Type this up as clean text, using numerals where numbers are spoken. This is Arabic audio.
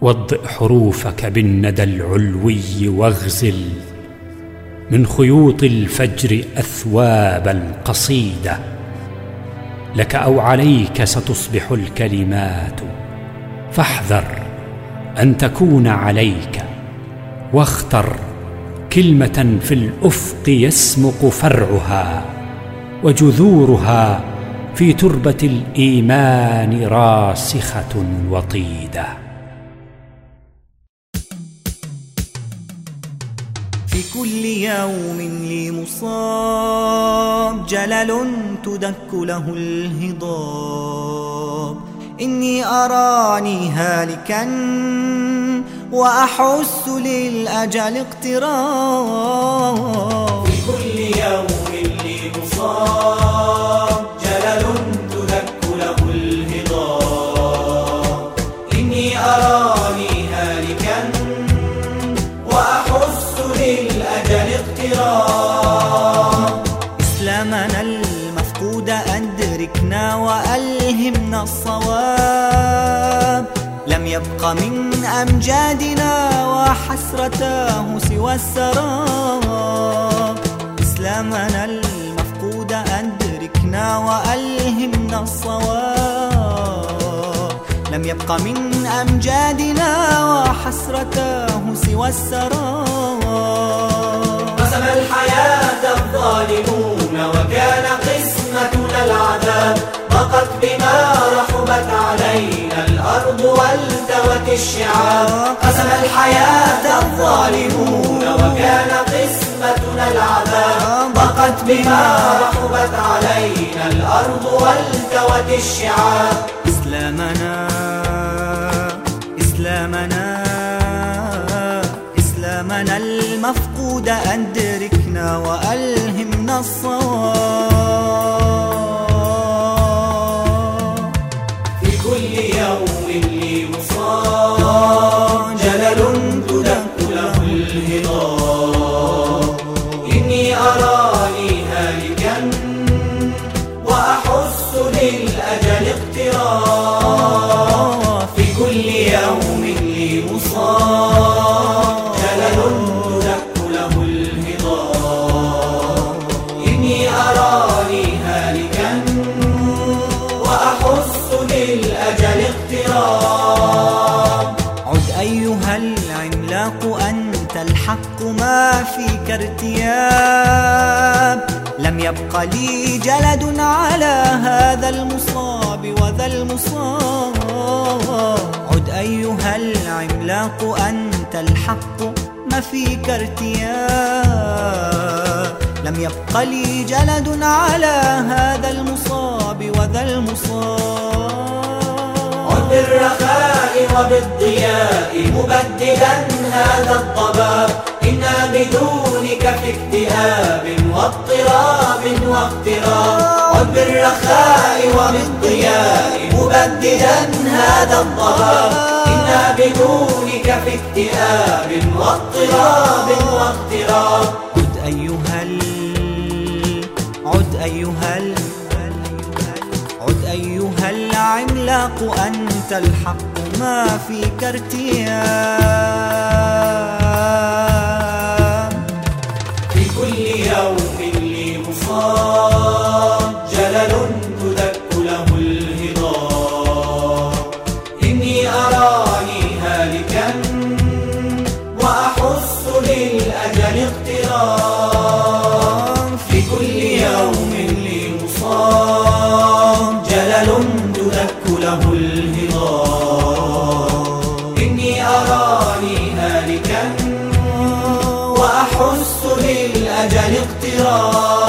وضئ حروفك بالندى العلوي واغزل من خيوط الفجر أثواب القصيدة. لك أو عليك ستصبح الكلمات، فاحذر أن تكون عليك، واختر كلمة في الأفق يسمق فرعها وجذورها في تربة الإيمان راسخة وطيدة. في كل يوم لي مصاب، جلل تدك له الهضاب. إني أراني هالكا وأحس للأجل اقتراب. في كل يوم لي مصاب، جلل تدك له الهضاب. إني أراني هالكا وأحس للأجل اقتراب. إسلامنا المفقود أدركنا وألهمنا الصواب. لم يبق من أمجادنا وحسرته سوى السراب. إسلامنا المفقود أدركنا وألهمنا الصواب. لم يبق من أمجادنا وحسرته سوى السراب. قسم الحياة الظالمون وكان قسمتنا العذاب. ضاقت بما رحبت علينا الأرض والتوت الشعاب. قسم الحياة الظالمون وكان قسمتنا العذاب. ضاقت بما رحبت علينا الأرض والتوت الشعاب. إسلامنا إسلامنا إسلامنا المفقود أدركنا وألهمنا الصواب. في كل يوم لي مصاب، جلل تدك له الهضاب. إني أراني هالكا وأحس للأجل اقتراب. في كل يوم لي مصاب، جلل تدك له الهضاب. إني أراني هالكا وأحس للأجل اقتراب. عد أيها العملاق أنت الحق ما فيك ارتياب. لم يبق لي جلد على هذا المصاب وذا المصاب. عد أيها العملاق أنت الحق ما فيك ارتياب. لم يبق لي جلد على هذا المصاب وذا المصاب. عد بالرخاء وبالضياء مبددا هذا الضباب. إنا بدونك في اكتئاب واضطراب واغتراب. عد بالرخاء وبالضياء مبددا هذا الضباب. إنا بدونك في اكتئاب واضطراب واغتراب. عد أيها عد أيها العملاق أنت الحق ما فيك ارتياب. في كل يوم لي مصاب، جلل تدك له الهضاب. إني أراني هالكا وأحس للأجل اقتراب. في كل يوم لي مصاب، جلل تدك له الهضاب. إني أراني هالكا وأحس للأجل اقتراب.